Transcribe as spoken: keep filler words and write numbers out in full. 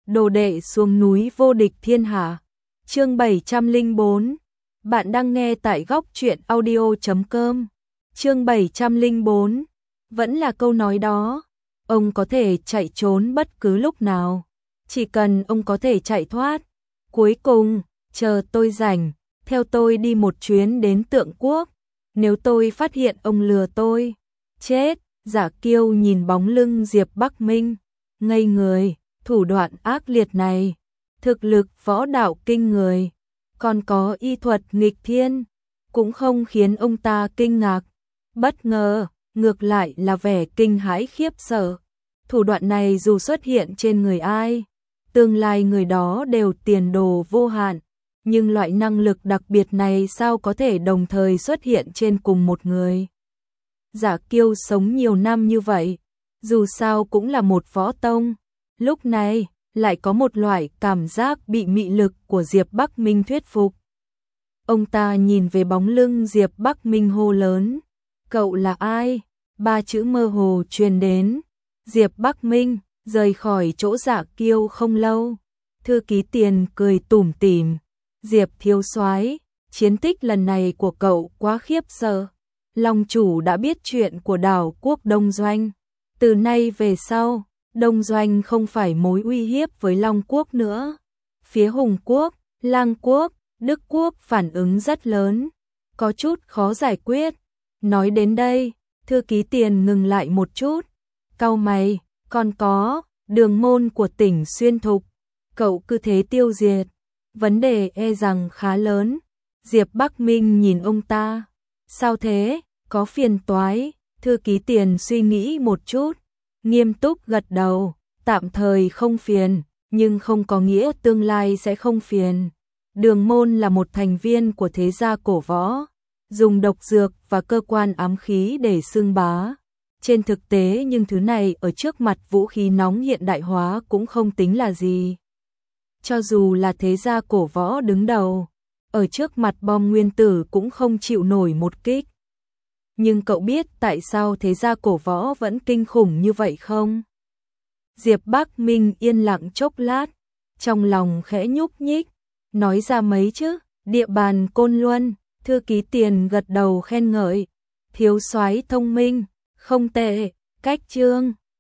đồ đệ xuống núi vô địch thiên hạ. Chương bảy trăm lẻ bốn. Bạn đang nghe tại góc truyện audio chấm com. Chương bảy trăm lẻ bốn. Vẫn là câu nói đó, ông có thể chạy trốn bất cứ lúc nào, chỉ cần ông có thể chạy thoát. Cuối cùng, chờ tôi rảnh, theo tôi đi một chuyến đến Tượng Quốc. Nếu tôi phát hiện ông lừa tôi, chết. Giả Kiêu nhìn bóng lưng Diệp Bắc Minh, ngây người. Thủ đoạn ác liệt này, thực lực võ đạo kinh người, còn có y thuật nghịch thiên, cũng không khiến ông ta kinh ngạc, bất ngờ, ngược lại là vẻ kinh hãi khiếp sợ. Thủ đoạn này dù xuất hiện trên người ai, tương lai người đó đều tiền đồ vô hạn, nhưng loại năng lực đặc biệt này sao có thể đồng thời xuất hiện trên cùng một người. Giả Kiêu sống nhiều năm như vậy, dù sao cũng là một võ tông, lúc này lại có một loại cảm giác bị mị lực của Diệp Bắc Minh thuyết phục. Ông ta nhìn về bóng lưng Diệp Bắc Minh hô lớn, cậu là ai? Ba chữ mơ hồ truyền đến. Diệp Bắc Minh rời khỏi chỗ Giả Kiêu không lâu, thư ký Tiền cười tủm tỉm, Diệp thiếu soái, chiến tích lần này của cậu quá khiếp sợ. Long chủ đã biết chuyện của đảo quốc Đông Doanh, từ nay về sau, Đông Doanh không phải mối uy hiếp với Long quốc nữa. Phía Hùng quốc, Lang quốc, Đức quốc phản ứng rất lớn, có chút khó giải quyết. Nói đến đây, thư ký Tiền ngừng lại một chút, cau mày, còn có Đường môn của tỉnh Xuyên Thục, cậu cứ thế tiêu diệt, vấn đề e rằng khá lớn. Diệp Bắc Minh nhìn ông ta, sao thế, có phiền toái? Thư ký Tiền suy nghĩ một chút, nghiêm túc gật đầu, tạm thời không phiền, nhưng không có nghĩa tương lai sẽ không phiền. Đường môn là một thành viên của thế gia cổ võ, dùng độc dược và cơ quan ám khí để xưng bá. Trên thực tế nhưng thứ này ở trước mặt vũ khí nóng hiện đại hóa cũng không tính là gì. Cho dù là thế gia cổ võ đứng đầu, ở trước mặt bom nguyên tử cũng không chịu nổi một kích. Nhưng cậu biết tại sao thế gia cổ võ vẫn kinh khủng như vậy không? Diệp Bắc Minh yên lặng chốc lát, trong lòng khẽ nhúc nhích, nói ra mấy chứ, địa bàn Côn Luân. Thư ký Tiền gật đầu khen ngợi, thiếu soái thông minh, không tệ, cách chương.